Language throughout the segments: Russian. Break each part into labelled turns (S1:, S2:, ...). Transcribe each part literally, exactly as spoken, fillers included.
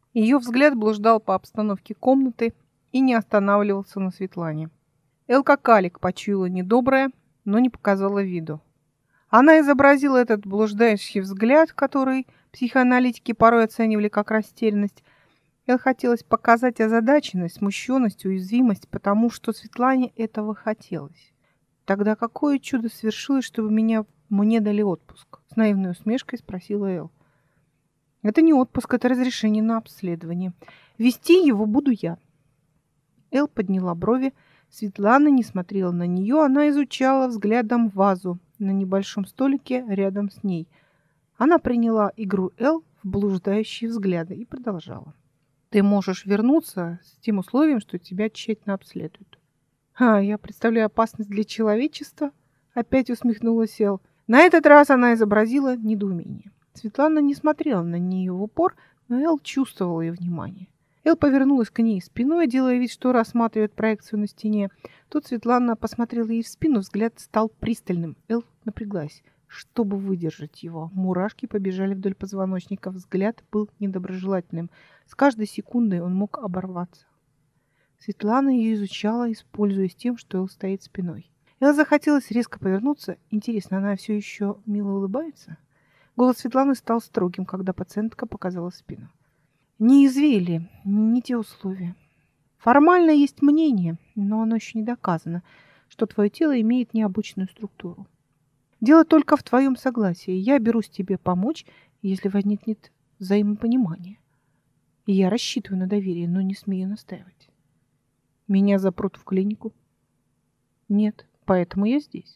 S1: Ее взгляд блуждал по обстановке комнаты и не останавливался на Светлане. Эл как Алик почуяла недоброе, но не показала виду. Она изобразила этот блуждающий взгляд, который психоаналитики порой оценивали как растерянность. Эл хотелось показать озадаченность, смущенность, уязвимость, потому что Светлане этого хотелось. «Тогда какое чудо свершилось, чтобы меня, мне дали отпуск?» С наивной усмешкой спросила Эл. «Это не отпуск, это разрешение на обследование. Вести его буду я». Эл подняла брови. Светлана не смотрела на нее, она изучала взглядом вазу на небольшом столике рядом с ней. Она приняла игру Эл в блуждающие взгляды и продолжала. «Ты можешь вернуться с тем условием, что тебя тщательно обследуют». «А, я представляю опасность для человечества?» Опять усмехнулась Эл. На этот раз она изобразила недоумение. Светлана не смотрела на нее в упор, но Эл чувствовала ее внимание. Эл повернулась к ней спиной, делая вид, что рассматривает проекцию на стене. Тут Светлана посмотрела ей в спину, взгляд стал пристальным. Эл напряглась, чтобы выдержать его. Мурашки побежали вдоль позвоночника, взгляд был недоброжелательным. С каждой секундой он мог оборваться. Светлана ее изучала, используясь тем, что Эл стоит спиной. Эл захотелось резко повернуться. Интересно, она все еще мило улыбается? Голос Светланы стал строгим, когда пациентка показала спину. Не извели, не те условия. Формально есть мнение, но оно еще не доказано, что твое тело имеет необычную структуру. Дело только в твоем согласии. Я берусь тебе помочь, если возникнет взаимопонимание. И я рассчитываю на доверие, но не смею настаивать. Меня запрут в клинику? Нет, поэтому я здесь.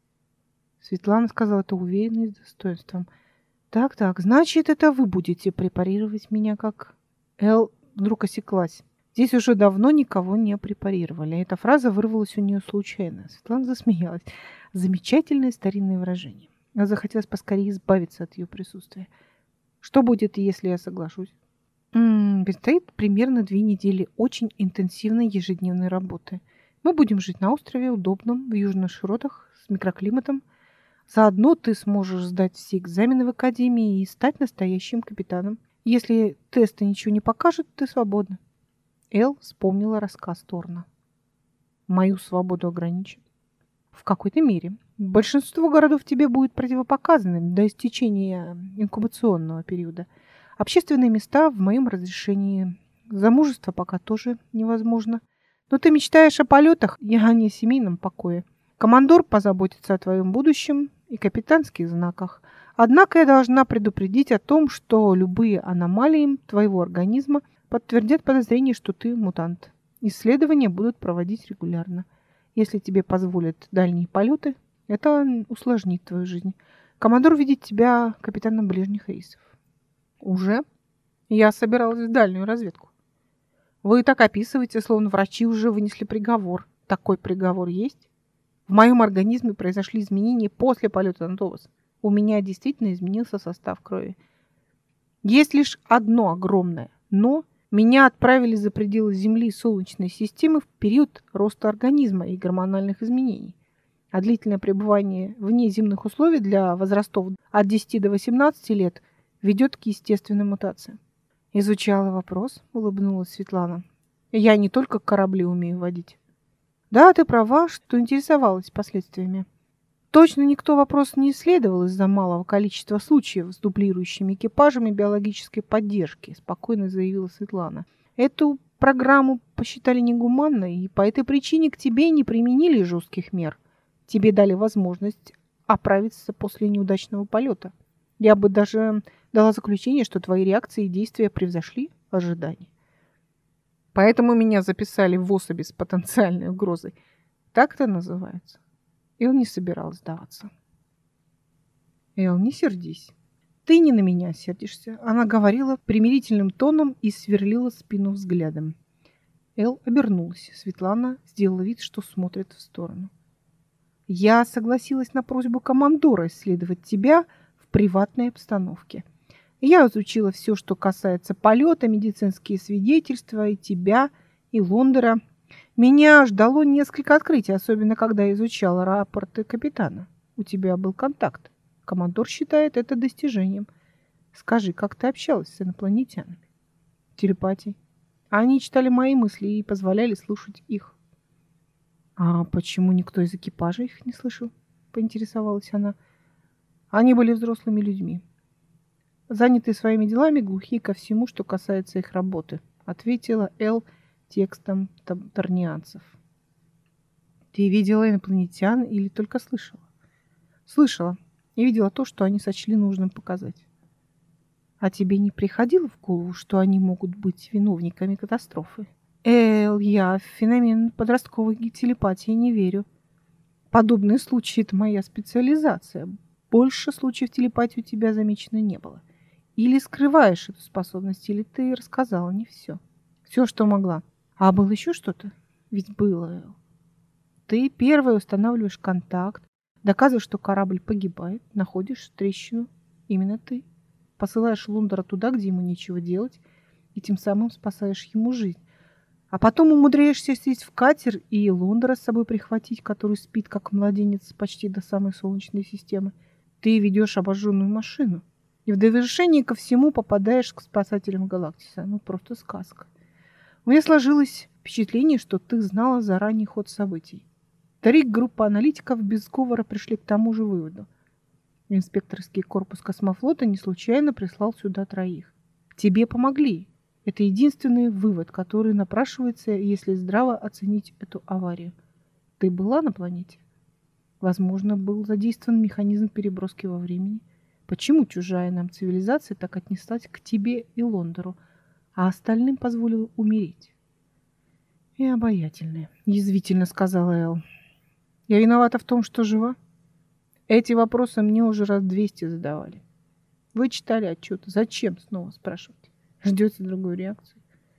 S1: Светлана сказала это уверенно и с достоинством. Так-так, значит, это вы будете препарировать меня как... Эл вдруг осеклась. Здесь уже давно никого не препарировали. Эта фраза вырвалась у нее случайно. Светлана засмеялась. Замечательное старинное выражение. Эл захотелось поскорее избавиться от ее присутствия. Что будет, если я соглашусь? М-м, предстоит примерно две недели очень интенсивной ежедневной работы. Мы будем жить на острове, удобном, в южных широтах, с микроклиматом. Заодно ты сможешь сдать все экзамены в академии и стать настоящим капитаном. Если тесты ничего не покажут, ты свободна. Эл вспомнила рассказ Торна. Мою свободу ограничат. В какой-то мере. Большинство городов тебе будет противопоказано до истечения инкубационного периода. Общественные места в моем разрешении. Замужество пока тоже невозможно. Но ты мечтаешь о полетах, а не о семейном покое. Командор позаботится о твоем будущем и капитанских знаках. Однако я должна предупредить о том, что любые аномалии твоего организма подтвердят подозрение, что ты мутант. Исследования будут проводить регулярно. Если тебе позволят дальние полеты, это усложнит твою жизнь. Командор видит тебя капитаном ближних рейсов. Уже? Я собиралась в дальнюю разведку. Вы так описываете, словно врачи уже вынесли приговор. Такой приговор есть? В моем организме произошли изменения после полета на Тобос. У меня действительно изменился состав крови. Есть лишь одно огромное «но». Меня отправили за пределы Земли и Солнечной системы в период роста организма и гормональных изменений. А длительное пребывание вне земных условий для возрастов от десяти до восемнадцати лет ведет к естественным мутациям. Изучала вопрос, улыбнулась Светлана. Я не только корабли умею водить. Да, ты права, что интересовалась последствиями. Точно никто вопрос не исследовал из-за малого количества случаев с дублирующими экипажами биологической поддержки, спокойно заявила Светлана. Эту программу посчитали негуманной, и по этой причине к тебе не применили жестких мер. Тебе дали возможность оправиться после неудачного полета. Я бы даже дала заключение, что твои реакции и действия превзошли ожидания. Поэтому меня записали в особи с потенциальной угрозой. Так это называется. И он не собирался сдаваться. Эл, не сердись. Ты не на меня сердишься. Она говорила примирительным тоном и сверлила спину взглядом. Эл обернулась. Светлана сделала вид, что смотрит в сторону. Я согласилась на просьбу командора исследовать тебя в приватной обстановке. Я изучила все, что касается полета, медицинские свидетельства и тебя, и Лондера. Меня ждало несколько открытий, особенно когда я изучала рапорты капитана. У тебя был контакт. Командор считает это достижением. Скажи, как ты общалась с инопланетянами? телепатией. А они читали мои мысли и позволяли слушать их. А почему никто из экипажа их не слышал? Поинтересовалась она. Они были взрослыми людьми, занятые своими делами, глухие ко всему, что касается их работы, ответила Эл текстом тарнианцев. Ты видела инопланетян или только слышала? Слышала и видела то, что они сочли нужным показать. А тебе не приходило в голову, что они могут быть виновниками катастрофы? Эл, я в феномен подростковой телепатии не верю. Подобные случаи – это моя специализация. Больше случаев телепатии у тебя замечено не было. Или скрываешь эту способность, или ты рассказала не все. Все, что могла. А было еще что-то? Ведь было, Эл. Ты первая устанавливаешь контакт, доказываешь, что корабль погибает, находишь трещину. Именно ты. Посылаешь Лондора туда, где ему нечего делать, и тем самым спасаешь ему жизнь. А потом умудряешься сесть в катер и Лондора с собой прихватить, который спит, как младенец, почти до самой Солнечной системы. Ты ведешь обожженную машину. И в довершение ко всему попадаешь к спасателям Галактиса. Ну, просто сказка. У меня сложилось впечатление, что ты знала заранее ход событий. Три группы аналитиков без сговора пришли к тому же выводу. Инспекторский корпус космофлота не случайно прислал сюда троих. Тебе помогли. Это единственный вывод, который напрашивается, если здраво оценить эту аварию. Ты была на планете? Возможно, был задействован механизм переброски во времени. Почему чужая нам цивилизация так отнеслась к тебе и Лондору, а остальным позволила умереть? И обаятельная, язвительно сказала Эл. Я виновата в том, что жива? Эти вопросы мне уже раз двести задавали. Вы читали отчет. Зачем снова спрашивать? Ждете другой реакции?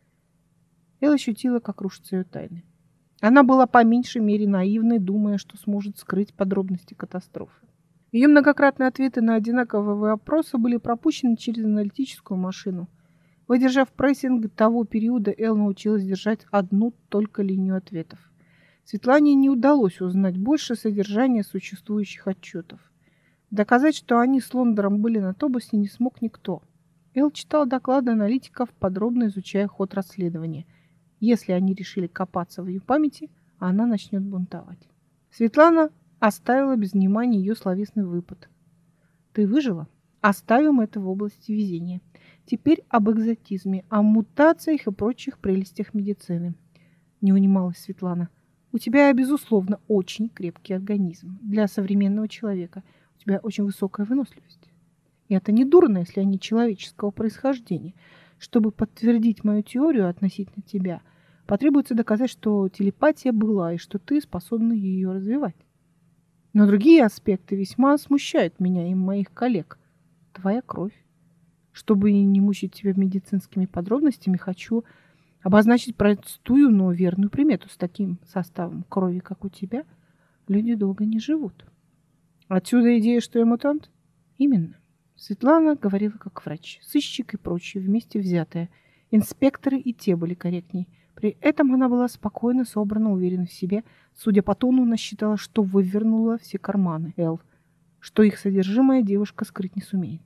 S1: Эл ощутила, как рушатся ее тайны. Она была по меньшей мере наивной, думая, что сможет скрыть подробности катастрофы. Ее многократные ответы на одинаковые вопросы были пропущены через аналитическую машину. Выдержав прессинг того периода, Эл научилась держать одну только линию ответов. Светлане не удалось узнать больше содержания существующих отчетов. Доказать, что они с Лондором были на Тобосе, не смог никто. Эл читал доклады аналитиков, подробно изучая ход расследования. Если они решили копаться в ее памяти, она начнет бунтовать. Светлана оставила без внимания ее словесный выпад. «Ты выжила? Оставим это в области везения. Теперь об экзотизме, о мутациях и прочих прелестях медицины». Не унималась Светлана. У тебя, безусловно, очень крепкий организм для современного человека. У тебя очень высокая выносливость. И это не дурно, если они человеческого происхождения. Чтобы подтвердить мою теорию относительно тебя, потребуется доказать, что телепатия была и что ты способна ее развивать. Но другие аспекты весьма смущают меня и моих коллег. Твоя кровь. Чтобы не мучить тебя медицинскими подробностями, хочу обозначить простую, но верную примету. С таким составом крови, как у тебя, люди долго не живут. Отсюда идея, что я мутант? Именно. Светлана говорила как врач. Сыщик и прочие вместе взятые. Инспекторы и те были корректней. При этом она была спокойно, собрана, уверена в себе. Судя по тону, она считала, что вывернула все карманы Эл, что их содержимое девушка скрыть не сумеет.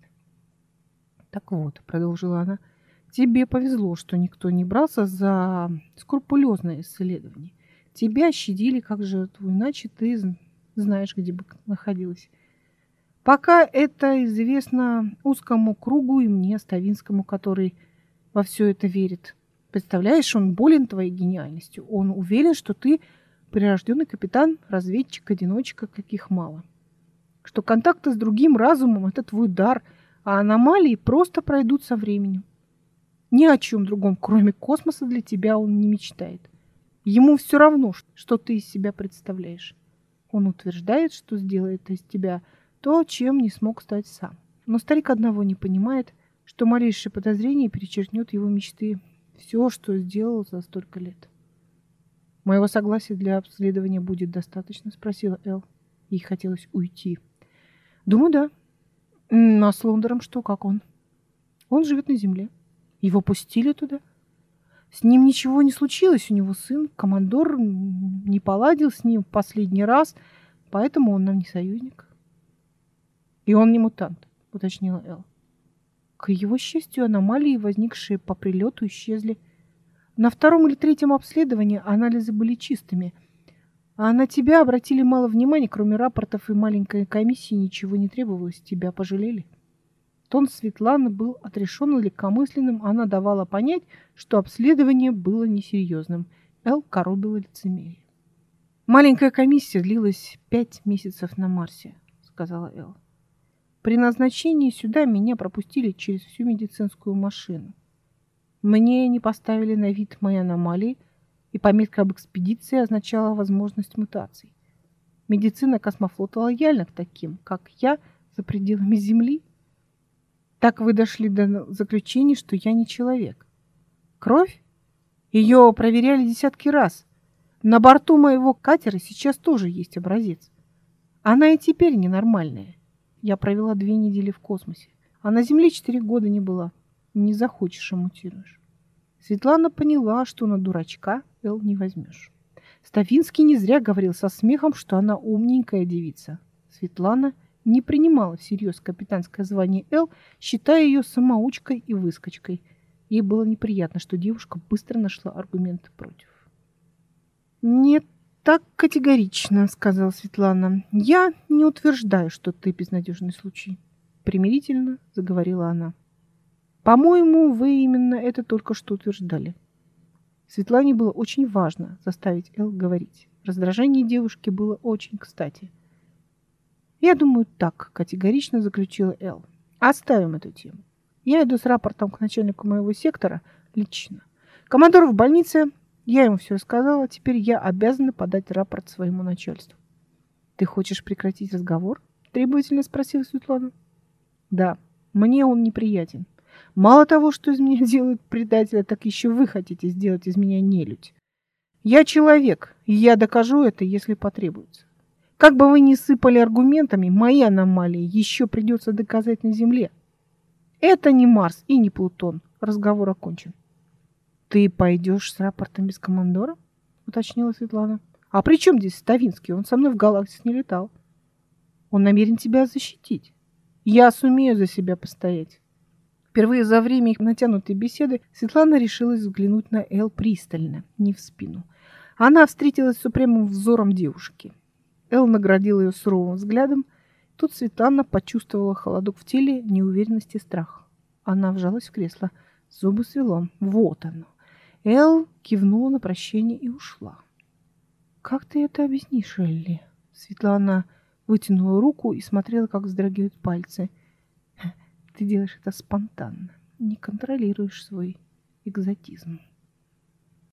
S1: Так вот, продолжила она, тебе повезло, что никто не брался за скрупулезное исследование. Тебя щадили как жертву, иначе ты знаешь, где бы находилась. Пока это известно узкому кругу и мне, Ставинскому, который во все это верит. Представляешь, он болен твоей гениальностью. Он уверен, что ты прирожденный капитан, разведчик, одиночка, каких мало. Что контакты с другим разумом – это твой дар, а аномалии просто пройдут со временем. Ни о чем другом, кроме космоса, для тебя он не мечтает. Ему все равно, что ты из себя представляешь. Он утверждает, что сделает из тебя то, чем не смог стать сам. Но старик одного не понимает, что малейшее подозрение перечеркнет его мечты. Все, что сделал за столько лет. «Моего согласия для обследования будет достаточно?» — спросила Эл. Ей хотелось уйти. «Думаю, да. А с Лондором что, как он?» «Он живет на Земле. Его пустили туда. С ним ничего не случилось. У него сын, командор, не поладил с ним в последний раз, поэтому он нам не союзник». «И он не мутант», — уточнила Эл. К его счастью, аномалии, возникшие по прилету, исчезли. На втором или третьем обследовании анализы были чистыми, а на тебя обратили мало внимания, кроме рапортов и маленькой комиссии ничего не требовалось, тебя пожалели. Тон Светланы был отрешенно легкомысленным, она давала понять, что обследование было несерьезным. Эл коробила лицемерие. «Маленькая комиссия длилась пять месяцев на Марсе», — сказала Эл. «При назначении сюда меня пропустили через всю медицинскую машину. Мне не поставили на вид мои аномалии, и пометка об экспедиции означала возможность мутаций. Медицина космофлота лояльна к таким, как я, за пределами Земли. Так вы дошли до заключения, что я не человек. Кровь? Ее проверяли десятки раз. На борту моего катера сейчас тоже есть образец. Она и теперь ненормальная. Я провела две недели в космосе, а на Земле четыре года не была. Не захочешь, а мутируешь». Светлана поняла, что на дурачка Эл не возьмешь. Ставинский не зря говорил со смехом, что она умненькая девица. Светлана не принимала всерьез капитанское звание Эл, считая ее самоучкой и выскочкой. Ей было неприятно, что девушка быстро нашла аргументы против. «Не так категорично», — сказала Светлана. «Я не утверждаю, что ты безнадежный случай», — примирительно заговорила она. «По-моему, вы именно это только что утверждали». Светлане было очень важно заставить Эл говорить. Раздражение девушки было очень кстати. «Я думаю, так», — категорично заключила Эл. «Оставим эту тему. Я иду с рапортом к начальнику моего сектора лично. Командор в больнице, я ему все рассказала, теперь я обязана подать рапорт своему начальству». «Ты хочешь прекратить разговор?» — требовательно спросила Светлана. «Да, мне он неприятен. Мало того, что из меня делают предателя, так еще вы хотите сделать из меня нелюдь. Я человек, и я докажу это, если потребуется. Как бы вы ни сыпали аргументами, мои аномалии еще придется доказать на Земле. Это не Марс и не Плутон. Разговор окончен». «Ты пойдешь с рапортом без командора?» — уточнила Светлана. «А при чем здесь Ставинский? Он со мной в Галаксис не летал. Он намерен тебя защитить. Я сумею за себя постоять». Впервые за время их натянутой беседы Светлана решилась взглянуть на Эл пристально, не в спину. Она встретилась с упрямым взором девушки. Эл наградила ее суровым взглядом. Тут Светлана почувствовала холодок в теле, неуверенность и страх. Она вжалась в кресло. Зубы свело. Вот оно. Эл кивнула на прощение и ушла. «Как ты это объяснишь, Элли?» Светлана вытянула руку и смотрела, как вздрагивают пальцы. «Ты делаешь это спонтанно, не контролируешь свой экзотизм».